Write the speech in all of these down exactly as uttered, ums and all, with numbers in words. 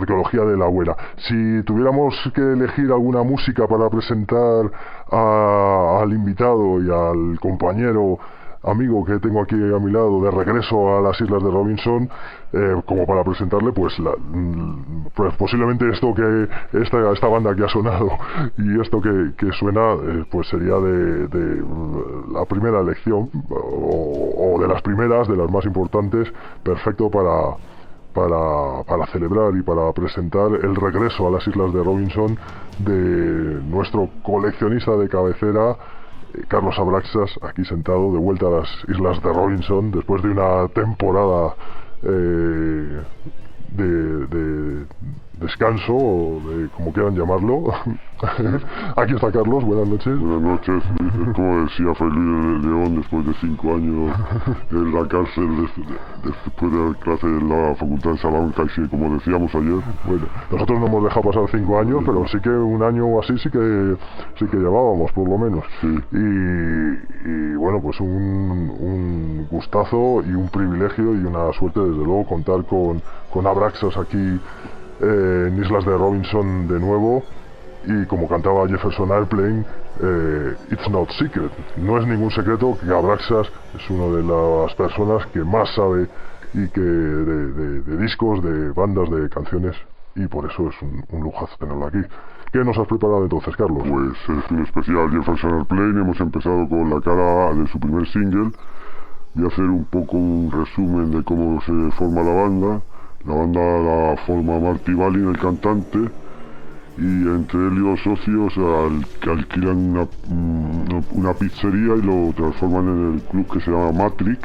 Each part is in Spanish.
arqueología de la abuela. Si tuviéramos que elegir alguna música para presentar a, al invitado y al compañero amigo que tengo aquí a mi lado de regreso a las Islas de Robinson, eh, como para presentarle, pues, la, pues posiblemente esto que esta, esta banda que ha sonado y esto que, que suena, eh, pues sería de, de la primera elección o, o de las primeras, de las más importantes, perfecto para Para, para celebrar y para presentar el regreso a las Islas de Robinson de nuestro coleccionista de cabecera, Carlos Abraxas, aquí sentado de vuelta a las Islas de Robinson después de una temporada eh, de, de descanso, o de como quieran llamarlo. Aquí está Carlos, buenas noches. Buenas noches. Como decía Felipe de León, después de cinco años en la cárcel, después de la clase de la Facultad de Salamanca, y como decíamos ayer. Bueno, nosotros no hemos dejado pasar cinco años, pero sí que un año o así sí que sí que llevábamos, por lo menos. Sí. Y, y bueno, pues un, un gustazo y un privilegio y una suerte, desde luego, contar con, con Abraxas aquí eh, en Islas de Robinson de nuevo. Y como cantaba Jefferson Airplane, eh, it's not secret, no es ningún secreto que Abraxas es una de las personas que más sabe y que de, de, de discos, de bandas, de canciones, y por eso es un, un lujazo tenerlo aquí. ¿Qué nos has preparado entonces, Carlos? Pues es un especial Jefferson Airplane. Hemos empezado con la cara A de su primer single. Voy a hacer un poco un resumen de cómo se forma la banda. La banda la forma Marty Balin, el cantante, y entre él y los socios al, que alquilan una, una, una pizzería y lo transforman en el club que se llama Matrix,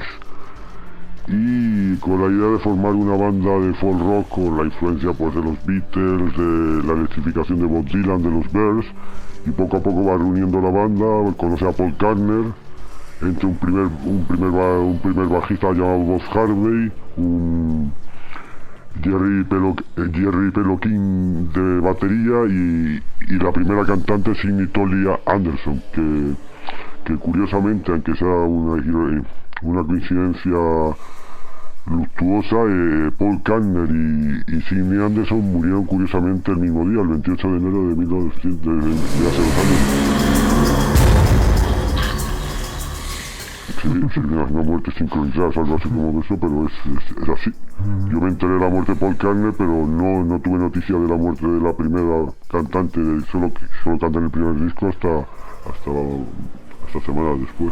y con la idea de formar una banda de folk rock con la influencia, pues, de los Beatles, de la electrificación de Bob Dylan, de los Bears, y poco a poco va reuniendo la banda. Conoce a Paul Karner, entre un primer un primer un primer bajista llamado Bob Harvey, un Jerry, Pelo, Jerry Peloquín de batería, y, y la primera cantante, Sidney Tolia Anderson, que, que curiosamente, aunque sea una, una coincidencia luctuosa, eh, Paul Karner y, y Sidney Anderson murieron curiosamente el mismo día, el veintiocho de enero de mil novecientos, de, de, de hace dos años. Sí, sí, una, una muerte sincronizada, algo así como eso, pero es, es, es así. Yo me enteré de la muerte de Paul Karner, pero no, no tuve noticia de la muerte de la primera cantante, de, solo, solo canté en el primer disco hasta, hasta, hasta semanas después.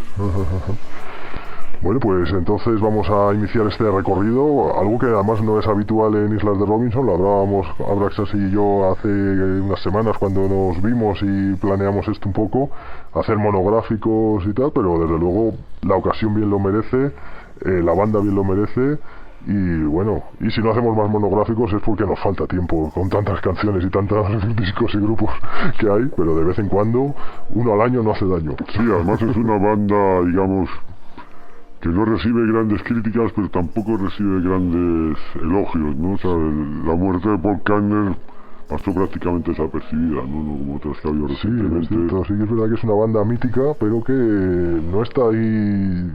Bueno, pues entonces vamos a iniciar este recorrido, algo que además no es habitual en Islas de Robinson. Lo hablábamos Abraxas y yo hace unas semanas cuando nos vimos y planeamos esto un poco, hacer monográficos y tal, pero desde luego la ocasión bien lo merece, eh, la banda bien lo merece, y bueno, y si no hacemos más monográficos es porque nos falta tiempo con tantas canciones y tantos discos y grupos que hay, pero de vez en cuando uno al año no hace daño. Sí, además es una banda, digamos, que no recibe grandes críticas, pero tampoco recibe grandes elogios, ¿no? O sea, el, la muerte de Paul Karner pasó prácticamente desapercibida, ¿no? No como otras que ha habido recientemente. Sí, es cierto, sí que es verdad que es una banda mítica, pero que no está ahí,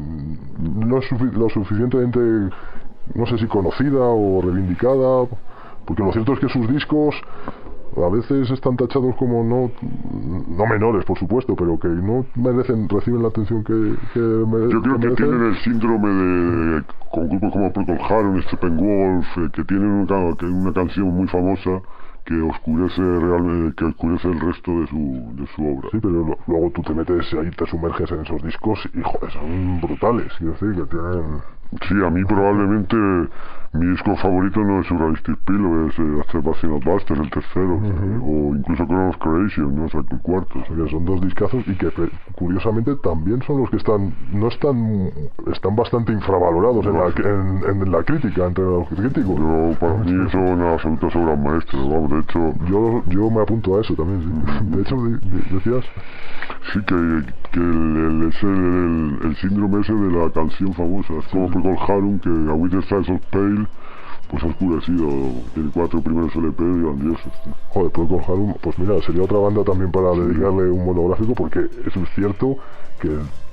no es sufi- lo suficientemente, no sé si conocida o reivindicada, porque lo cierto es que sus discos a veces están tachados como no no menores, por supuesto, pero que no merecen, reciben la atención que, que merecen. Yo creo que, que tienen el síndrome de, con grupos como Procol Harum, Steppenwolf, eh, que tienen una, que una canción muy famosa que oscurece realmente, que oscurece el resto de su, de su obra. Sí, pero lo, luego tú te metes ahí, te sumerges en esos discos y joder, son brutales, quiero decir, que tienen... Sí, a mí probablemente mi disco favorito no es Surrealistic Pillow, es eh, Sebastian Buster, el tercero, uh-huh. O incluso Chronos Creation, ¿no? O sea, el cuarto. O sea, que son dos discazos y que curiosamente también son los que están, no están, están bastante infravalorados no, en, la, sí. en, en la crítica, entre los críticos. Yo, para mí son absolutas obras maestras, vamos, de hecho... Yo, yo me apunto a eso también, sí. De hecho, de, de, decías... Sí, que, que el, el, el, el, el síndrome ese de la canción famosa, es como Procol Harum, que A With the Stars of Pale, pues ha oscurecido, tiene cuatro primeros L P grandiosos. Joder, Procol Harum, pues mira, sería otra banda también para sí. dedicarle un monográfico, porque eso es cierto que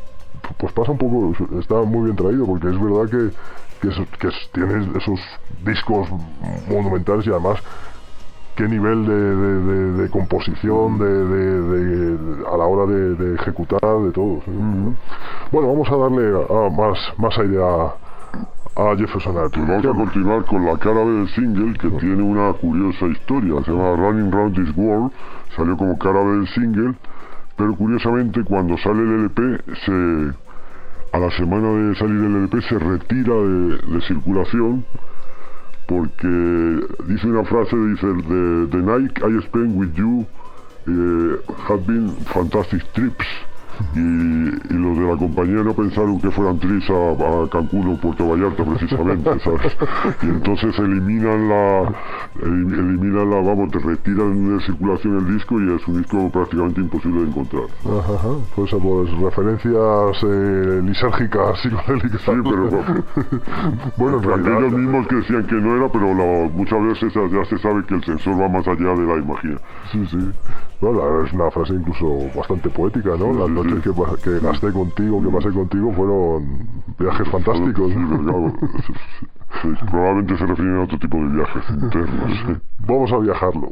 pues pasa un poco, está muy bien traído, porque es verdad que, que, es, que es, tienes esos discos monumentales y además qué nivel de, de, de, de composición de, de, de, de, a la hora de, de ejecutar, de todo, ¿sí? Mm-hmm. Bueno, vamos a darle a, a más, más aire a, a Jefferson Airplane. Pues vamos a continuar con la cara B del single, que tiene una curiosa historia. Se llama Running Round This World, salió como cara B del single, pero curiosamente cuando sale el L P, se, a la semana de salir el L P se retira de, de circulación, porque dice una frase, dice: the, the night I spent with you uh, have been fantastic trips. Y, y los de la compañía no pensaron que fueran trips a, a Cancún o Puerto Vallarta precisamente, ¿sabes? Y entonces eliminan la eliminan la vamos te retiran de circulación el disco y es un disco prácticamente imposible de encontrar. Ajá, ajá. Pues, pues referencias eh, lisérgicas, psicodélicas. Sí, pero bueno, en realidad aquellos mismos que decían que no era, pero la, muchas veces ya se sabe que el sensor va más allá de la imaginación. Sí, sí. Bueno, es una frase incluso bastante poética, ¿no? Sí, Las sí, noches sí. Que, que gasté contigo, que pasé contigo, fueron viajes fantásticos. Sí, claro. Sí, probablemente se refieren a otro tipo de viajes internos. ¿Sí? Vamos a viajarlo.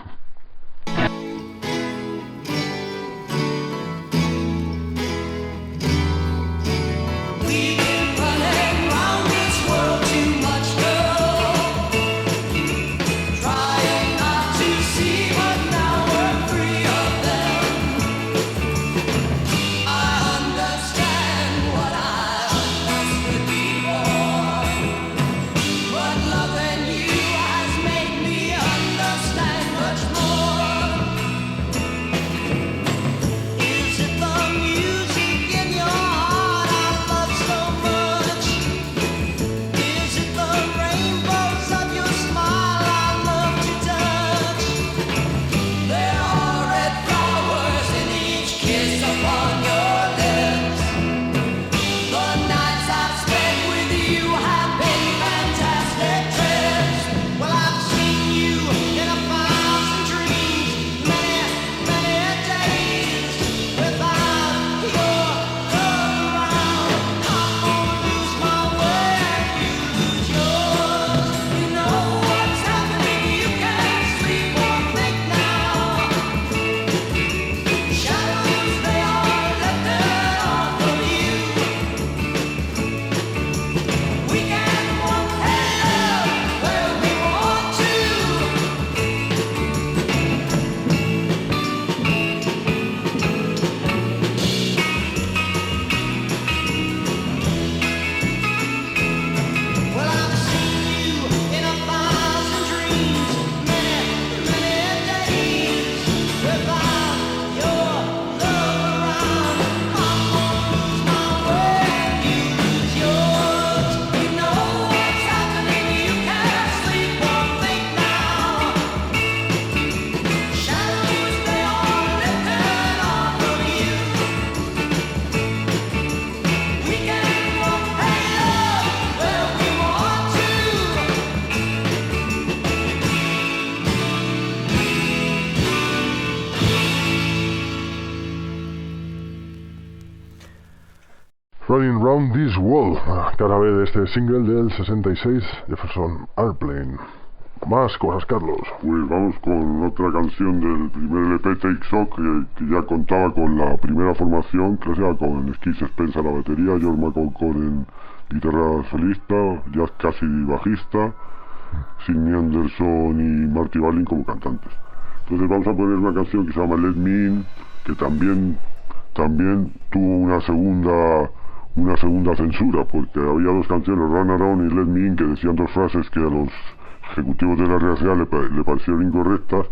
Running Round This World, cara B de este single del sesenta y seis, Jefferson Airplane. Más cosas, Carlos. Pues vamos con otra canción del primer L P, Take Shock, que, que ya contaba con la primera formación, que sea con Skis Spence a la batería, George McCall en guitarra solista, Jazz Cassidy bajista, Sidney Anderson y Marty Balin como cantantes. Entonces vamos a poner una canción que se llama Let Me In, que también, también tuvo una segunda... una segunda censura, porque había dos canciones, Run Around y Let Me In, que decían dos frases que a los ejecutivos de la R C A le, le parecieron incorrectas,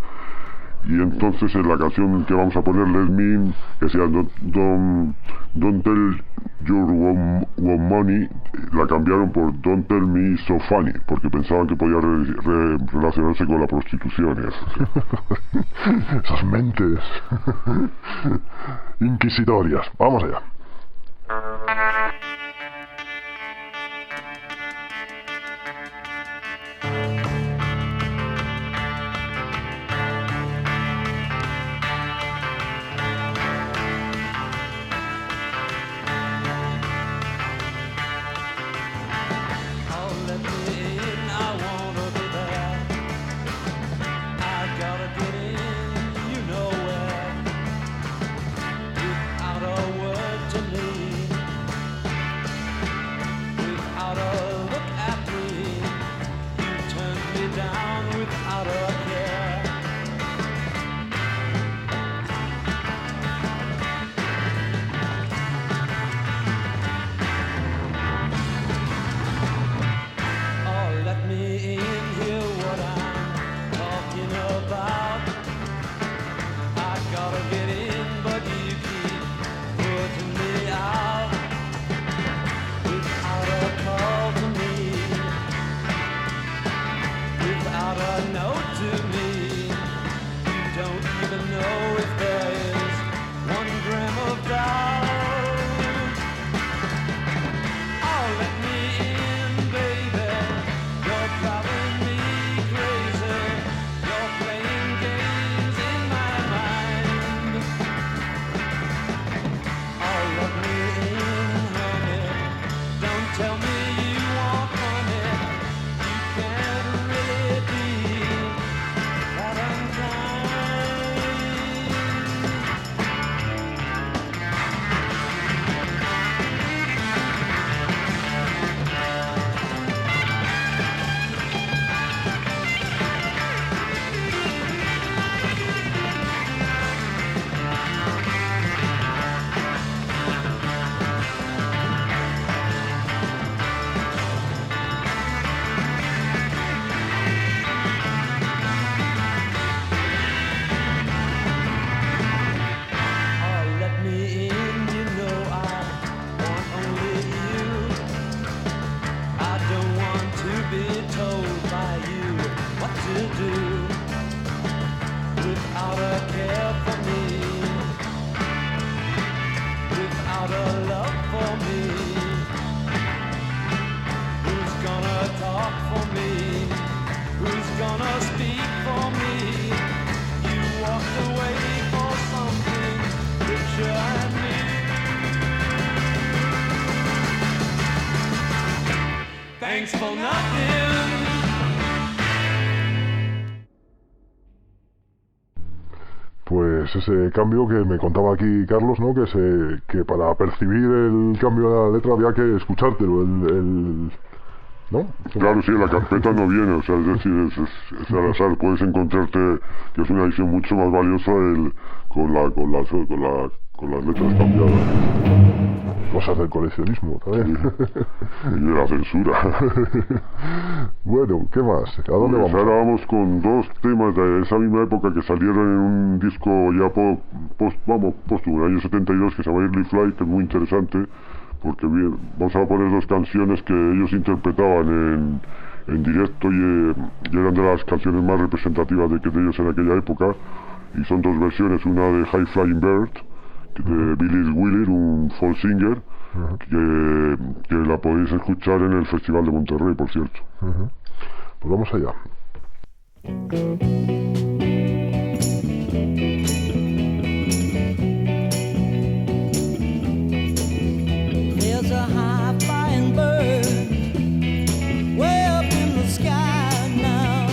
y entonces en la canción que vamos a poner, Let Me In, que sea Don't, don't, don't Tell Your Want Money, la cambiaron por Don't Tell Me So Funny, porque pensaban que podía re, re, relacionarse con la prostitución y eso. Esas mentes inquisitorias. Vamos allá. thanks for nothing. Pues ese cambio que me contaba aquí Carlos, ¿no? Que se que para percibir el cambio de la letra había que escuchártelo, el, el ¿no? Claro, sí, la carpeta no viene, o sea, es decir, es, es, es al azar, puedes encontrarte que es una edición mucho más valiosa el, con, la, con, la, con, la, con las letras cambiadas. Cosas del coleccionismo también. Sí. Y de la censura. Bueno, ¿qué más? ¿A dónde Pues vamos? ahora vamos con dos temas de esa misma época que salieron en un disco ya po, post, vamos, póstumo, en el año setenta y dos, que se llama Early Flight, que es muy interesante, porque bien, vamos a poner dos canciones que ellos interpretaban en, en directo y, eh, y eran de las canciones más representativas de, de ellos en aquella época, y son dos versiones, una de High Flying Bird, de Billy Wheeler, un folk singer, uh-huh. que, que la podéis escuchar en el Festival de Monterrey, por cierto. Uh-huh. Pues vamos allá. There's a high flying bird way up in the sky now.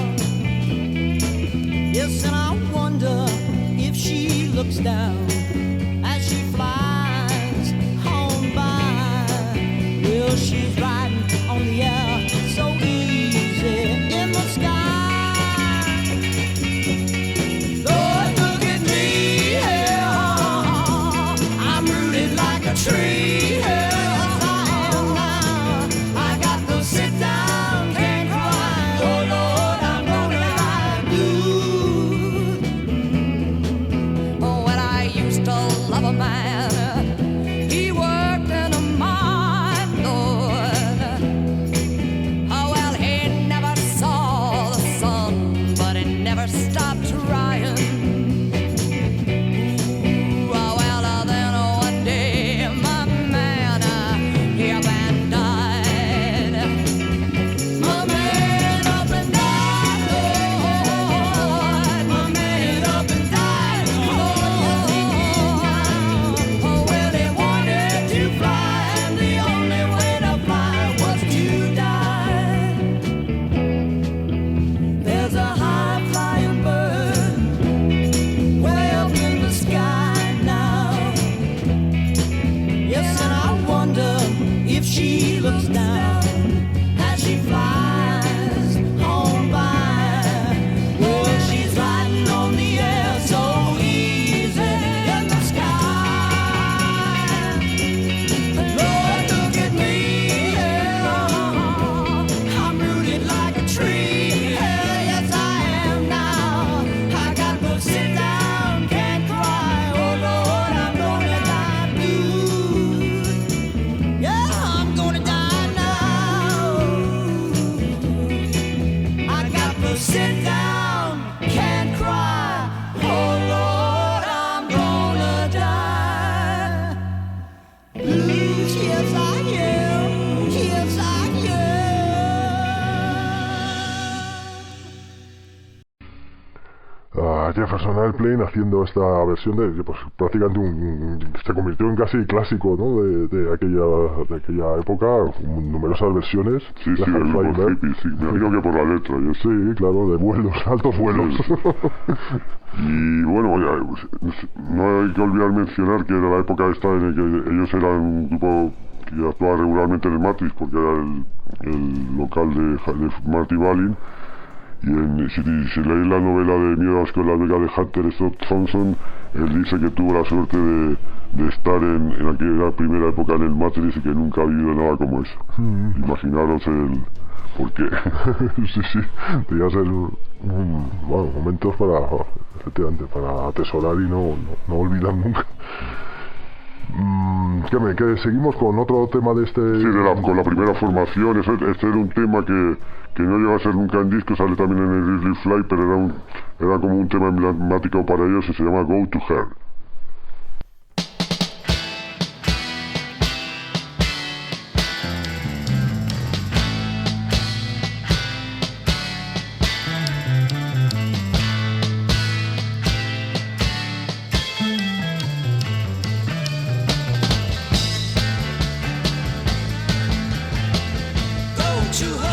Yes, and I wonder if she looks down as she flies home by. Well, she's riding on the air so easy in the sky. Lord, look at me, yeah. I'm rooted like a tree, yeah. Jefferson Airplane haciendo esta versión de, pues prácticamente un, se convirtió en casi clásico, ¿no? de, de aquella de aquella época, numerosas versiones. Sí, sí, del grupo hippie, sí, me digo que por la letra. Yo. Sí, claro, de vuelos, altos vuelos. Sí. Y bueno, ya, no hay que olvidar mencionar que era la época esta en la que ellos eran un grupo que actuaba regularmente en el Matrix, porque era el, el local de, de Marty Balin. Y en, si, si leéis la novela de Miedo a las Escuelas Vegas de Hunter S. Thompson, él dice que tuvo la suerte de, de estar en, en aquella primera época en el Matrix y que nunca ha vivido nada como eso. Mm. Imaginaros el por qué. Sí, sí, debía ser un, un, bueno, momentos para, efectivamente, para atesorar y no, no, no olvidar nunca. Mm, ¿qué me, que seguimos con otro tema de este? Sí, de la, con la primera formación. Este, este era un tema que, que no llegó a ser nunca en disco, sale también en el Early Flight, pero era, un, era como un tema emblemático para ellos y se llama Go to Hell. To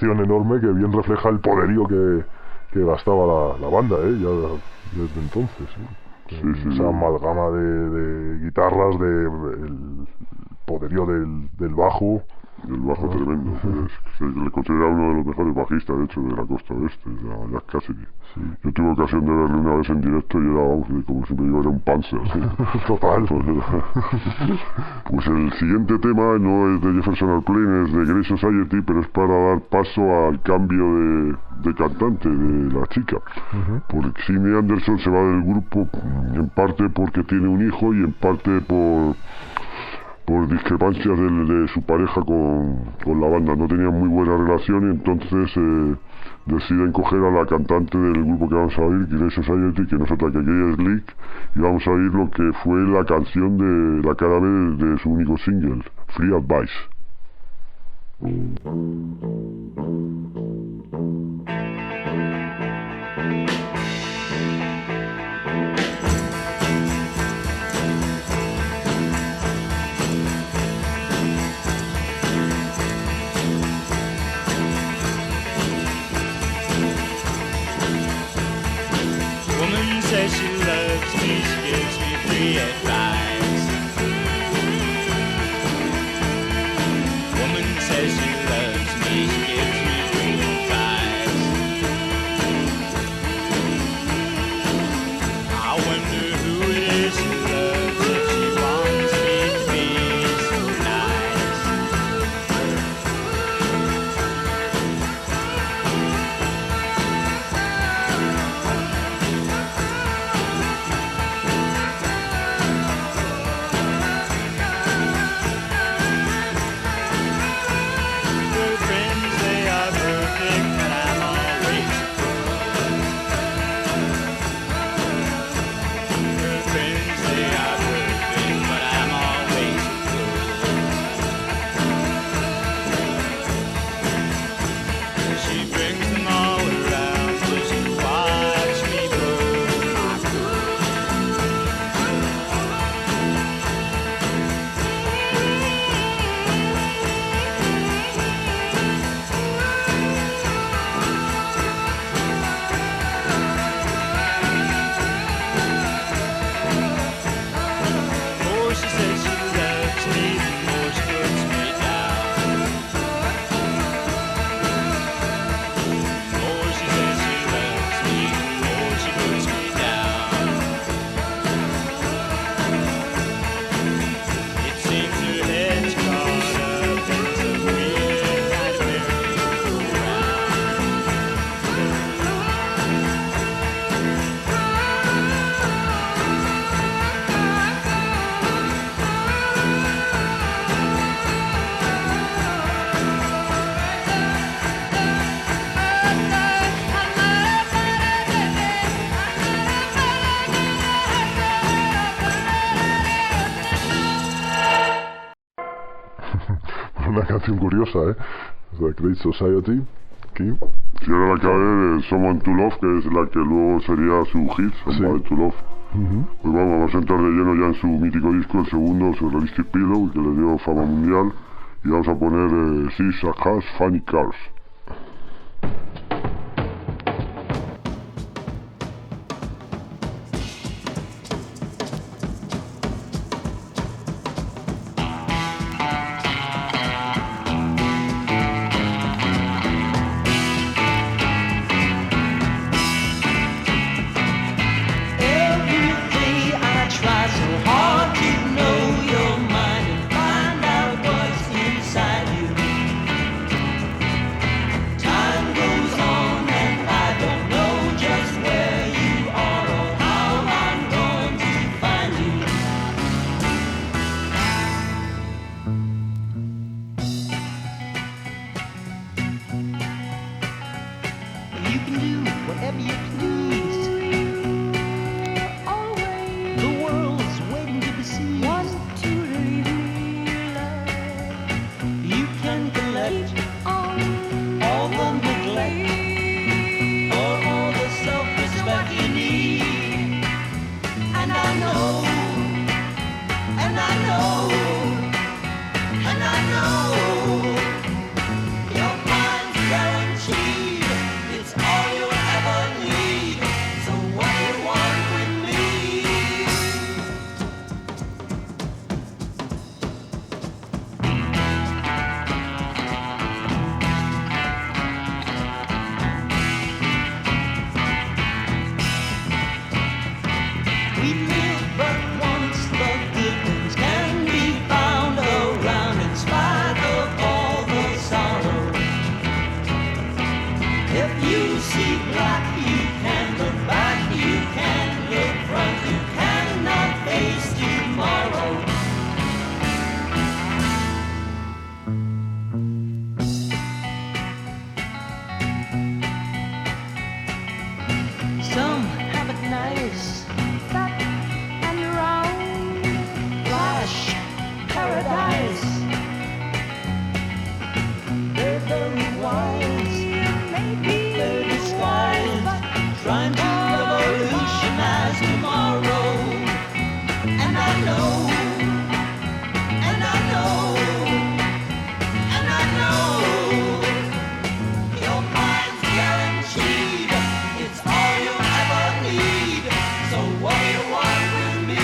producción enorme que bien refleja el poderío que, que gastaba la, la banda, ¿eh? Ya desde entonces, ¿sí? Sí, sí, esa sí. amalgama de, de guitarras, de el poderío del, del bajo. El bajo tremendo. Es, se le considera uno de los mejores bajistas, de hecho, de la costa oeste, de Jack Cassidy. Sí. Yo tuve ocasión de verle una vez en directo y era, vamos, como siempre digo, era un panzer. ¿Sí? Total. Pues el siguiente tema no es de Jefferson Airplane, es de Grey Society, pero es para dar paso al cambio de, de cantante de la chica. Uh-huh. Porque Sidney Anderson se va del grupo en parte porque tiene un hijo y en parte por... por discrepancias de, de su pareja con, con la banda. No tenían muy buena relación y entonces eh, deciden coger a la cantante del grupo que vamos a oír, Grey Society, que no es otra que Gay Slick, y vamos a oír lo que fue la canción de la cara B de, de su único single, Free Advice. Says she loves me, she gives me free advice. Woman says she loves me, she gives me free advice. I wonder who it is she loves if she wants me to be so nice. Una canción curiosa, ¿eh? The Great Society. ¿Qué? Si ahora la cabe de Someone to Love, que es la que luego sería su hit, Somebody Sí. to Love. Uh-huh. Pues vamos, vamos a entrar de lleno ya en su mítico disco, el segundo, Surrealistic Pillow, que le dio fama mundial. Y vamos a poner eh, Six Has Funny Cars. And I know your mind's very If you see black, you can look back, you can look front, you cannot face tomorrow. Some have it nice, fat and round, flash paradise. They're very wise, they're disguised, trying to revolutionize tomorrow. And I know, and I know, and I know, your mind's guaranteed. It's all you ever need. So what do you want with me?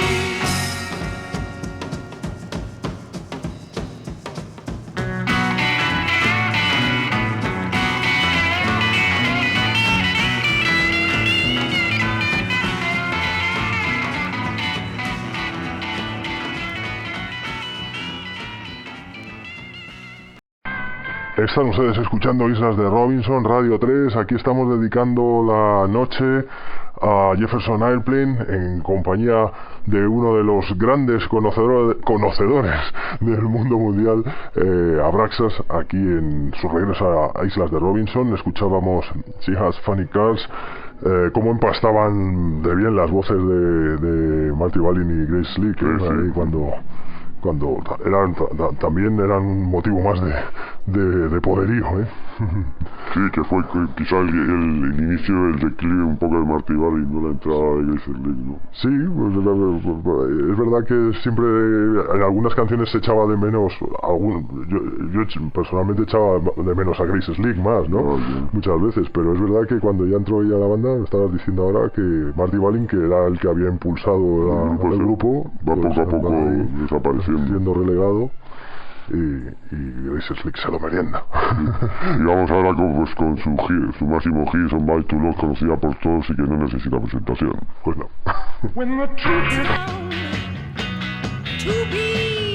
Están ustedes escuchando Islas de Robinson, Radio tres. Aquí estamos dedicando la noche a Jefferson Airplane en compañía de uno de los grandes conocedor, conocedores del mundo mundial, eh, Abraxas, aquí en su regreso a, a Islas de Robinson. Escuchábamos She Has Funny Cars, eh, cómo empastaban de bien las voces de, de Marty Balin y Grace Slick, Sí, ¿eh? sí. Ahí cuando... cuando eran también eran un motivo más de, de, de poderío, ¿eh? Sí, que fue quizá el, el, el inicio del declive un poco de Marty Balin, no la entrada de Grace Slick, ¿no? Sí, pues, es verdad que siempre en algunas canciones se echaba de menos, algún, yo, yo personalmente echaba de menos a Grace Slick más, ¿no? Oh, yeah. Muchas veces, pero es verdad que cuando ya entró ella a la banda, me estabas diciendo ahora que Marty Balin, que era el que había impulsado la, El grupo, el sí. grupo, Va pues, poco a poco anda ahí desapareciendo. siendo relegado. Y, y Grace Slick se lo merienda. Y vamos ahora con, pues, con su, hit, su máximo hit, Somebody to Love, conocida por todos y que no necesita presentación. Pues no. When the truth is found to be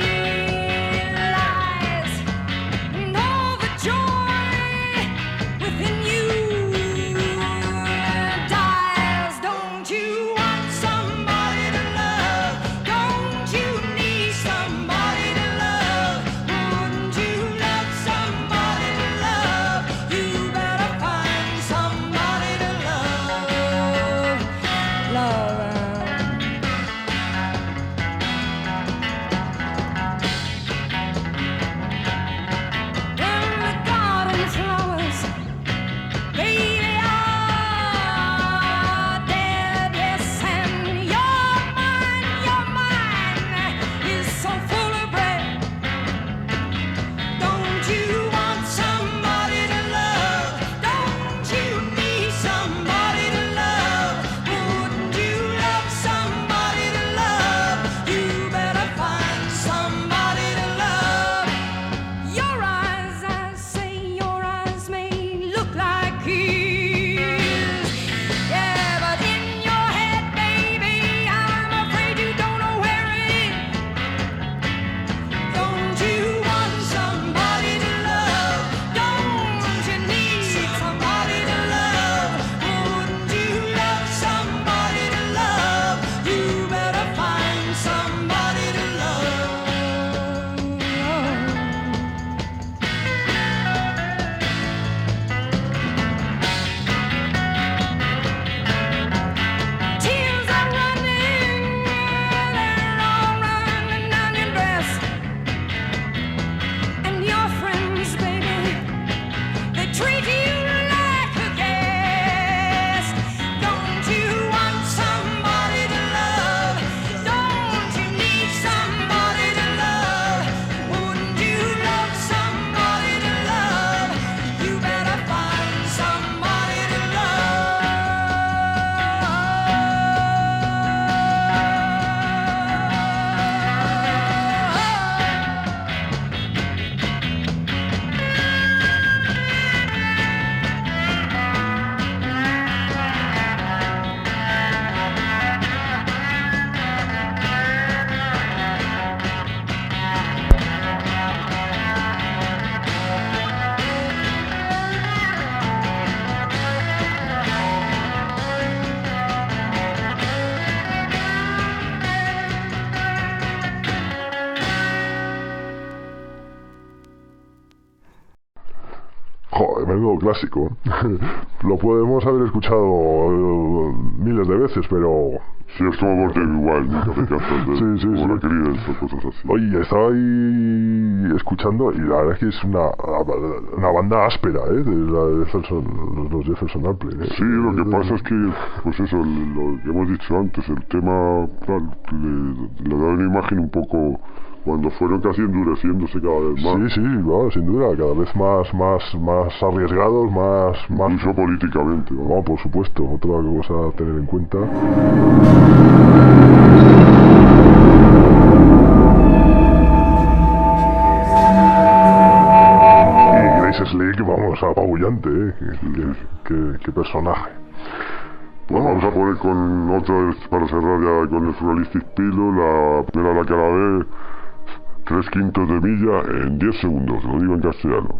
lies, and all the joy within you dies. Don't you want somebody to love? Don't you need somebody to love? Wouldn't you love somebody to love? You better find somebody to love. Love. In the garden flowers, baby, are dead, yes, and your mind, your mind is so full of bread. Don't you want somebody to love? Don't you need somebody to love? Wouldn't you love somebody to love? You better find somebody to love. Your eyes, I say, your eyes may look like his. Yeah, but in your head, baby, I'm afraid you don't know where it is. Don't you want somebody to love? Don't you need somebody to love? Wouldn't you love somebody to love? You better find somebody to love. menudo clásico. Lo podemos haber escuchado uh, miles de veces, pero... Sí, es como por igual, ¿no? Que de, sí, sí, como sí. la Creedence o cosas así. Oye, estaba ahí escuchando y la verdad es que es una, una banda áspera, ¿eh? De la de Jefferson, los Jefferson Airplane, ¿eh? Sí, lo que pasa es que, pues eso, lo que hemos dicho antes, el tema claro, le, le da una imagen un poco... Cuando fueron casi endureciéndose cada vez más. Sí, sí, bueno, sin duda, cada vez más más más arriesgados, más... Incluso más... políticamente. ¿no? No, por supuesto, otra cosa a tener en cuenta. Y Grace Slick, vamos, apabullante, ¿eh? Qué, qué, qué personaje. Pues vamos a poner con otra vez, para cerrar ya con el Surrealistic Pillow, la primera la cara B, tres quintos de milla en diez segundos, lo digo en castellano.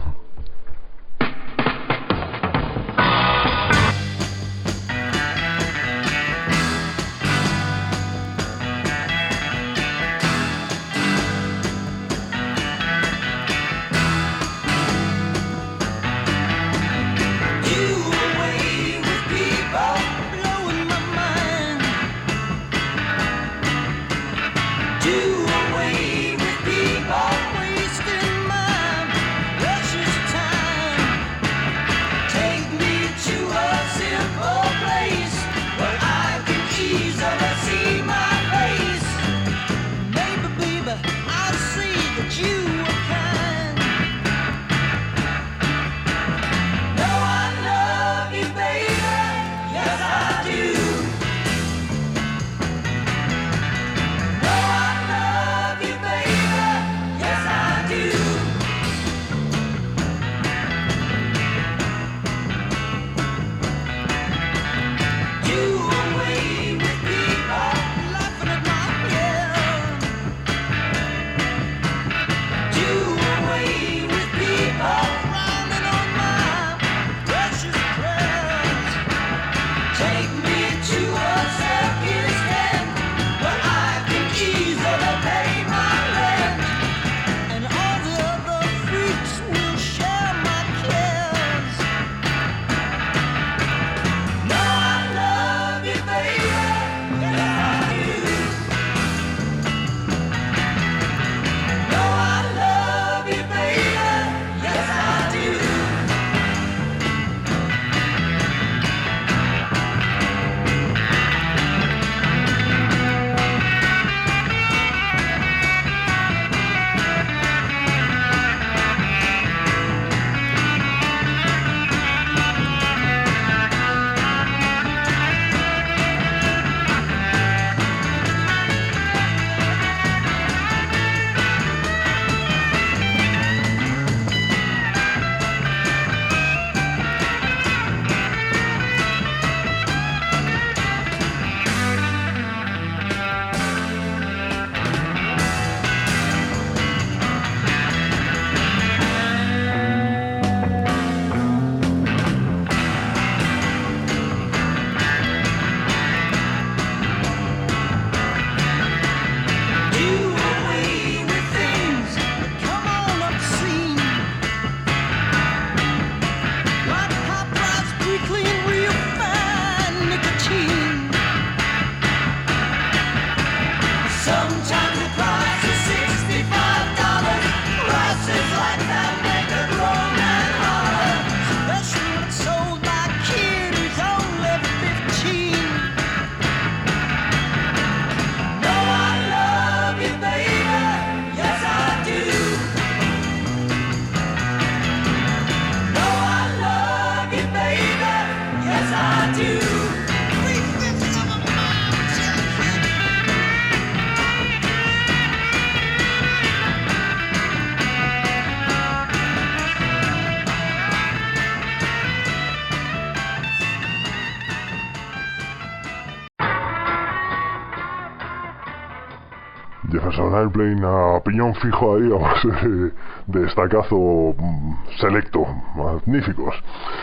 Jefferson Airplane a piñón fijo ahí, a base de, de estacazo selecto, magníficos.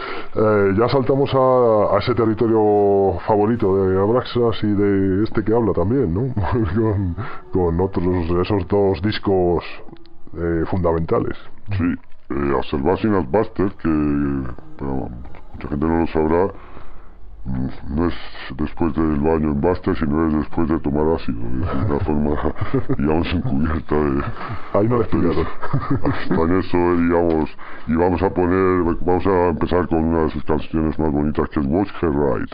Eh, ya saltamos a, a ese territorio favorito de Abraxas y de este que habla también, ¿no? con, con otros, esos dos discos eh, fundamentales. Sí, Eh, Absolvation at Buster, que bueno, mucha gente no lo sabrá, mm, no es después del baño en Buster, sino es después de tomar ácido. Es una forma, digamos, encubierta de... Ahí no lo explicaron. Hasta en eso, digamos, y vamos a poner, vamos a empezar con una de sus canciones más bonitas, que es Watch Her Ride.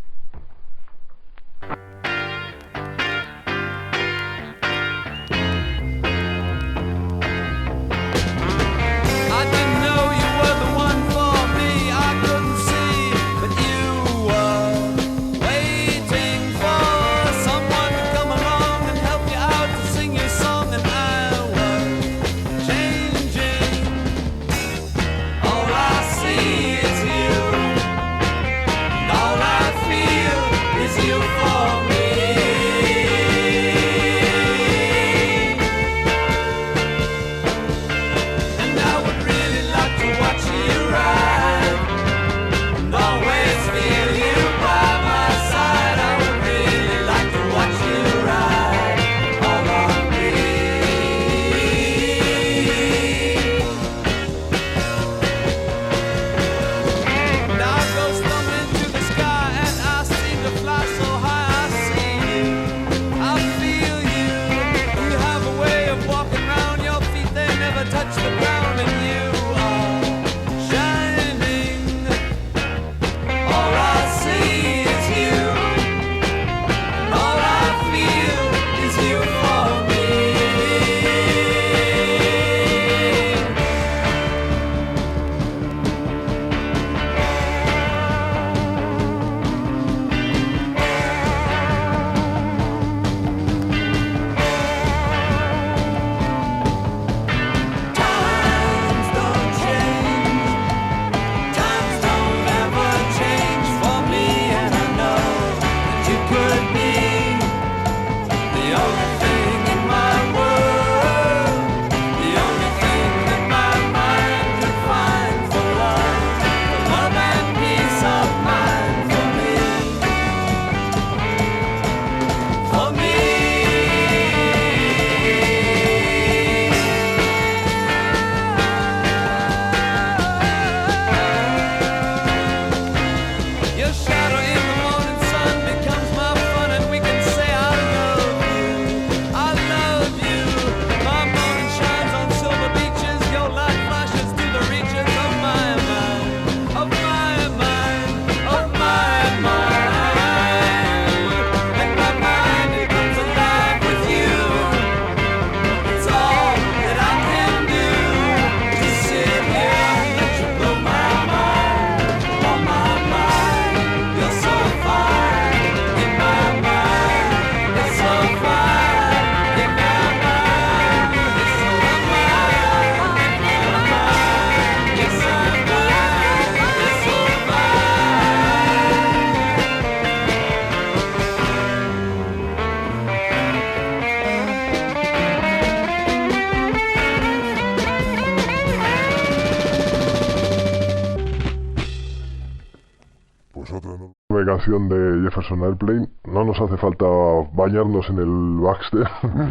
Canción de Jefferson Airplane. No nos hace falta bañarnos en el Baxter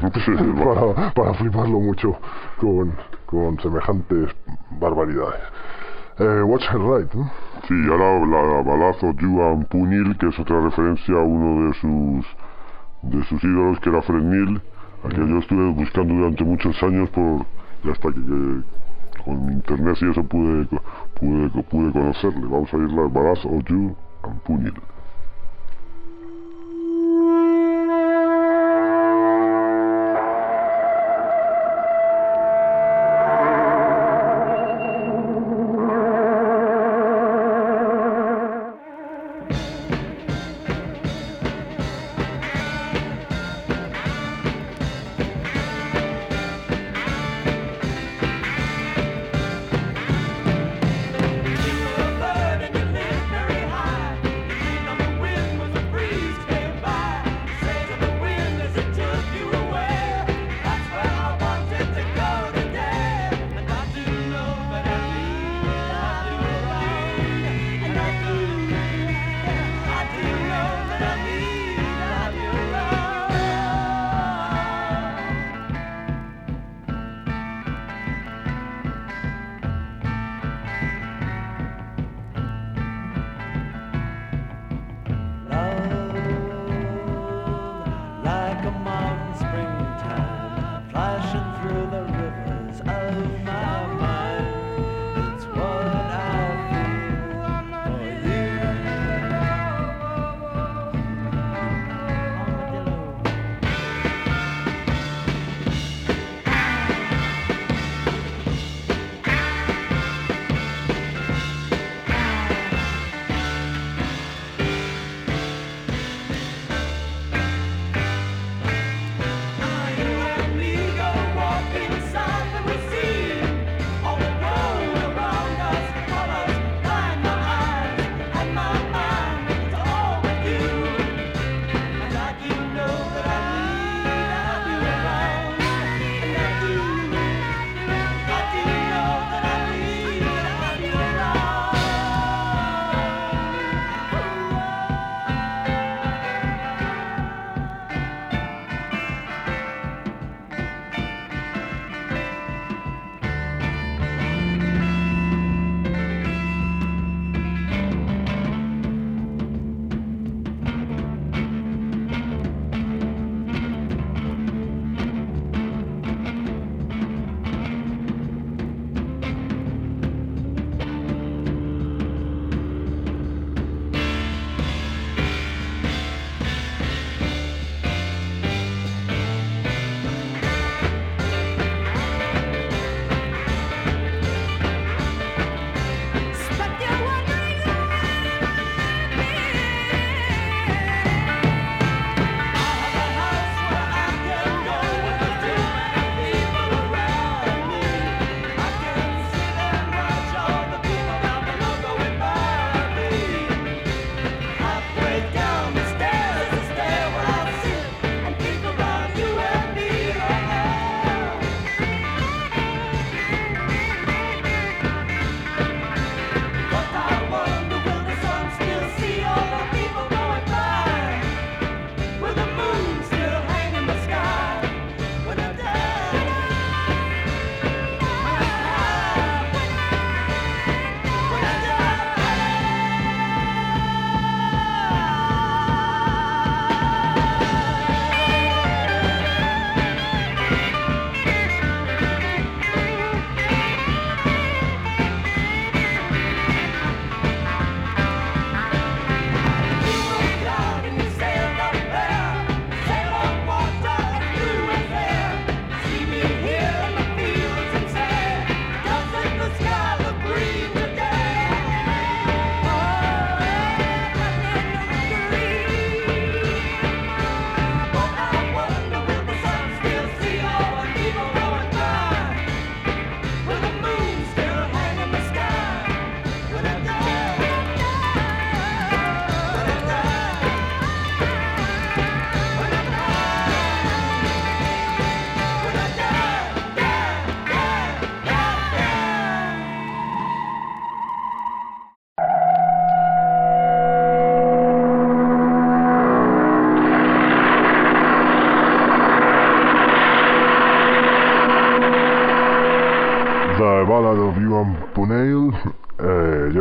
para, para fliparlo mucho con, con semejantes barbaridades. eh, Watch Her Ride, ¿no? Sí, ahora la balazo Juan Punil, que es otra referencia a uno de sus de sus ídolos, que era Fred Neil, a que yo estuve buscando durante muchos años por y hasta que, que con internet y eso pude pude pude conocerle. Vamos a ir la balazo Juan Punil. Ain't no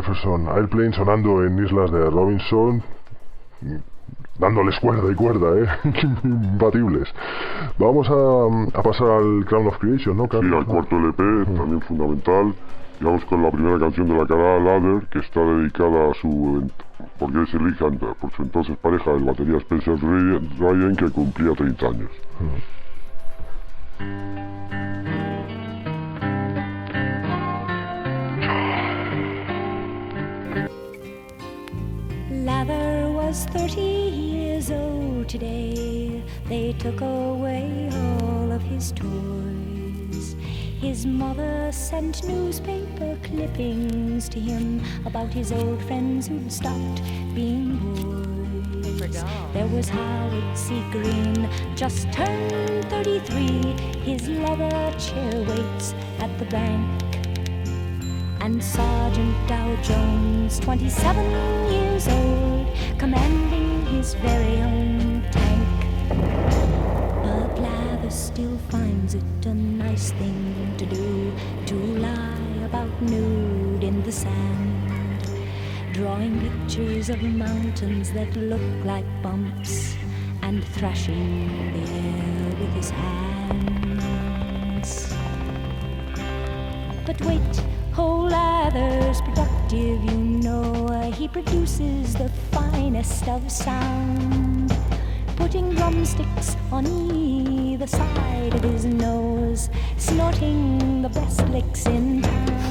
Jefferson Airplane sonando en Islas de Robinson, dándoles cuerda y cuerda, ¿eh? Imbatibles. Vamos a, a pasar al Crown of Creation, ¿no, Carlos? Sí, al cuarto L P, mm. también fundamental. Y vamos con la primera canción de la cara Ladder, que está dedicada a su... porque es el hija por su entonces pareja, el batería Spencer Ryan, que cumplía treinta años. Mm. Lather was thirty years old today. They took away all of his toys. His mother sent newspaper clippings to him about his old friends who'd stopped being boys. There was Howard C. Green, just turned thirty-three. His leather chair waits at the bank. And Sergeant Dow Jones, twenty-seven years old, commanding his very own tank. But Lather still finds it a nice thing to do, to lie about nude in the sand, drawing pictures of mountains that look like bumps, and thrashing the air with his hands. But wait, whole Lather's productive, you know. Uh, he produces the finest of sound, putting drumsticks on either side of his nose, snorting the best licks in town.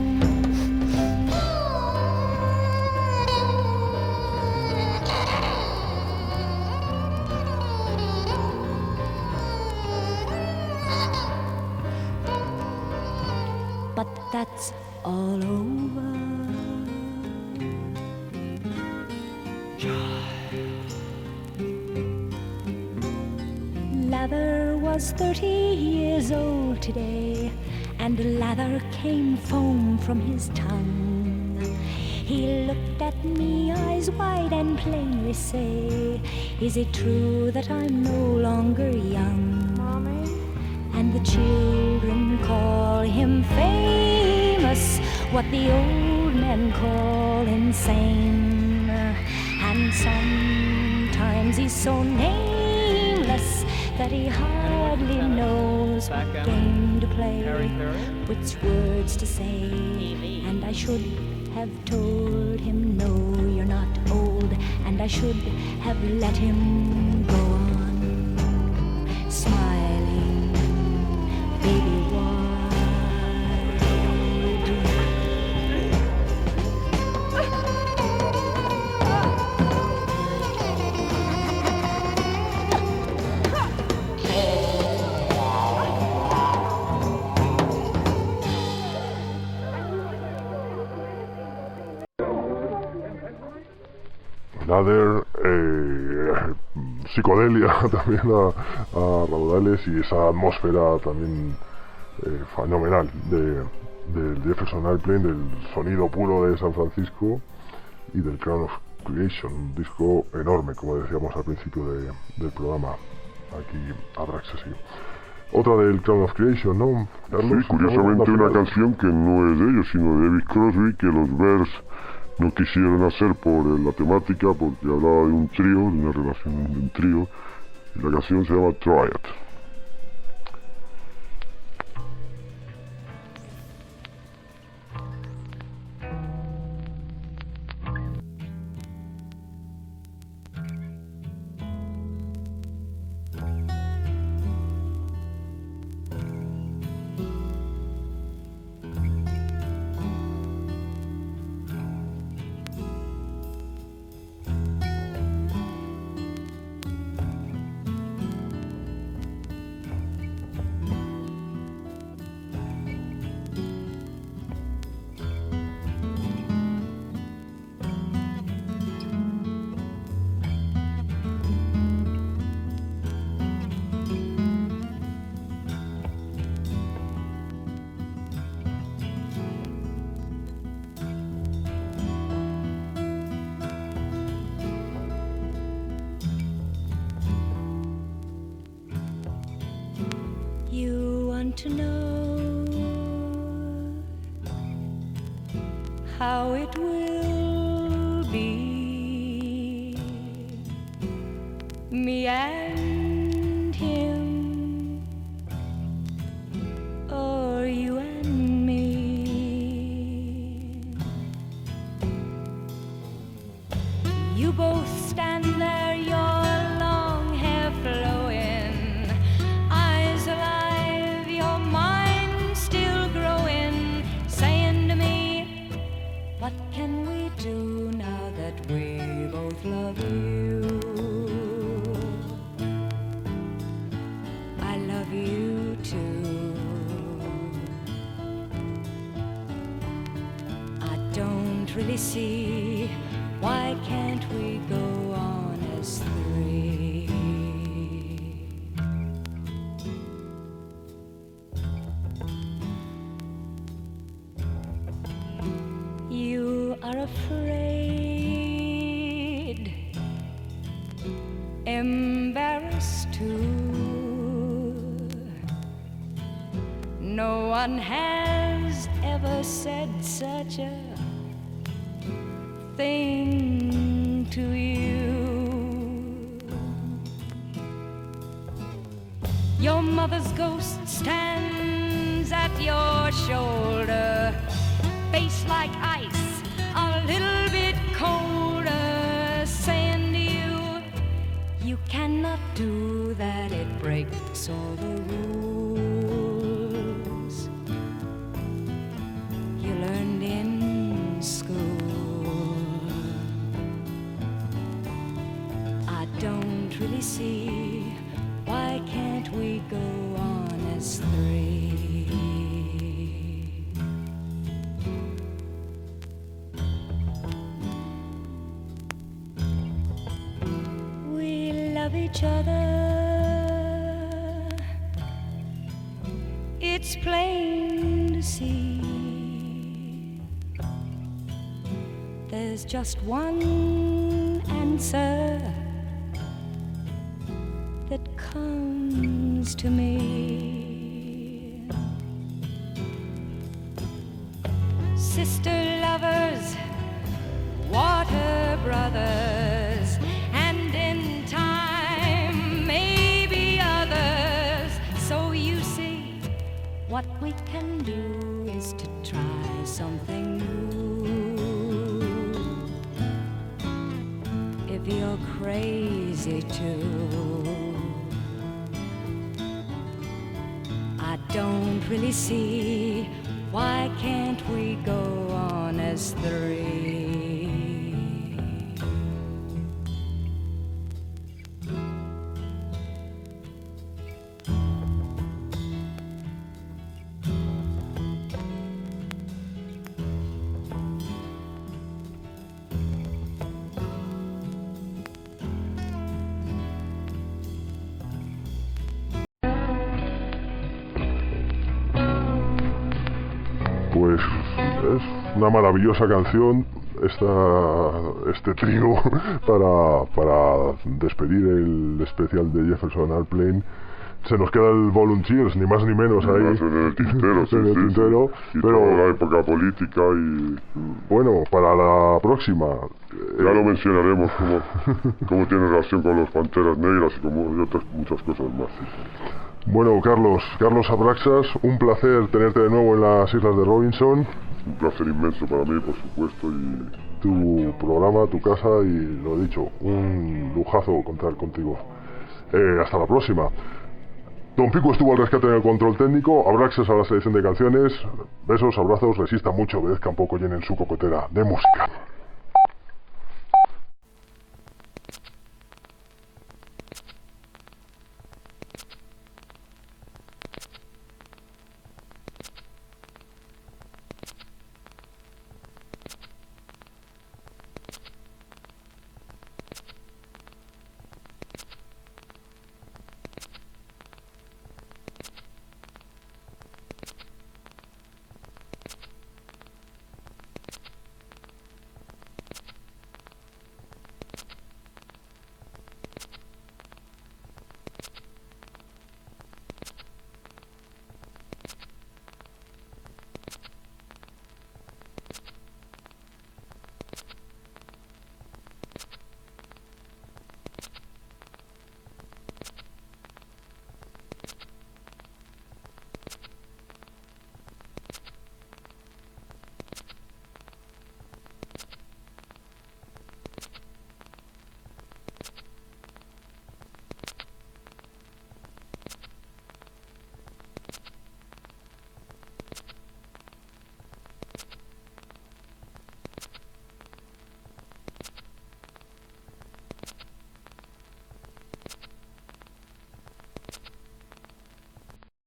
But that's all over. Lather was thirty years old today, and lather came foam from his tongue. He looked at me, eyes wide, and plainly say, "Is it true that I'm no longer young?" Mommy? And the children call him famous, what the old men call insane. And sometimes he's so nameless that he hardly knows what game to play, which words to say. And I should have told him, no, you're not old, and I should have let him go on smiling, baby wide. Lather, eh, psicodelia también a, a raudales, y esa atmósfera también eh, fenomenal de, del Jefferson Airplane, del sonido puro de San Francisco y del Crown of Creation, un disco enorme, como decíamos al principio de, del programa, aquí Abraxas. Otra del Crown of Creation, ¿no, Carlos? Sí, curiosamente una canción que no es de ellos, sino de David Crosby, que los Bears no quisieron hacer por la temática, porque hablaba de un trío, de una relación de un trío, y la canción se llama Try It. To know how it will be, me and him, or you and me. You both stand there, your long hair flowing, eyes alive, your mind still growing, saying to me, what can we do now that we both love you? I love you too. I don't really see, why can't we go on as three? You are afraid, embarrassed too. No one has ever said such a thing to you. Your mother's ghost stands at your shoulder, face like ice, a little bit colder, saying to you, you cannot do that, it breaks all the rules you learned in school. I don't really see, why can't we go on as three? We love each other, it's plain to see. There's just one answer that comes to me. Sister lovers, water brothers, and in time maybe others. So you see, what we can do is to try something new. If you're crazy too, I don't really see, why can't we go on as three? Pues es una maravillosa canción esta, este trío para, para despedir el especial de Jefferson Airplane. Se nos queda el Volunteers, ni más ni menos Ni ahí más en el tintero, sí, en el sí, tintero, sí. Y pero toda la época política y bueno, para la próxima ya eh, lo mencionaremos cómo, cómo tiene relación con los Panteras Negras y, como, y otras muchas cosas más. Bueno, Carlos, Carlos Abraxas, un placer tenerte de nuevo en las Islas de Robinson. Un placer inmenso para mí, por supuesto, y Tu programa, tu casa y lo dicho, un lujazo contar contigo. Eh, hasta la próxima. Don Pico estuvo al rescate en el control técnico, Abraxas a la selección de canciones. Besos, abrazos, resista mucho, obedezcan poco, llenen su cocotera de música.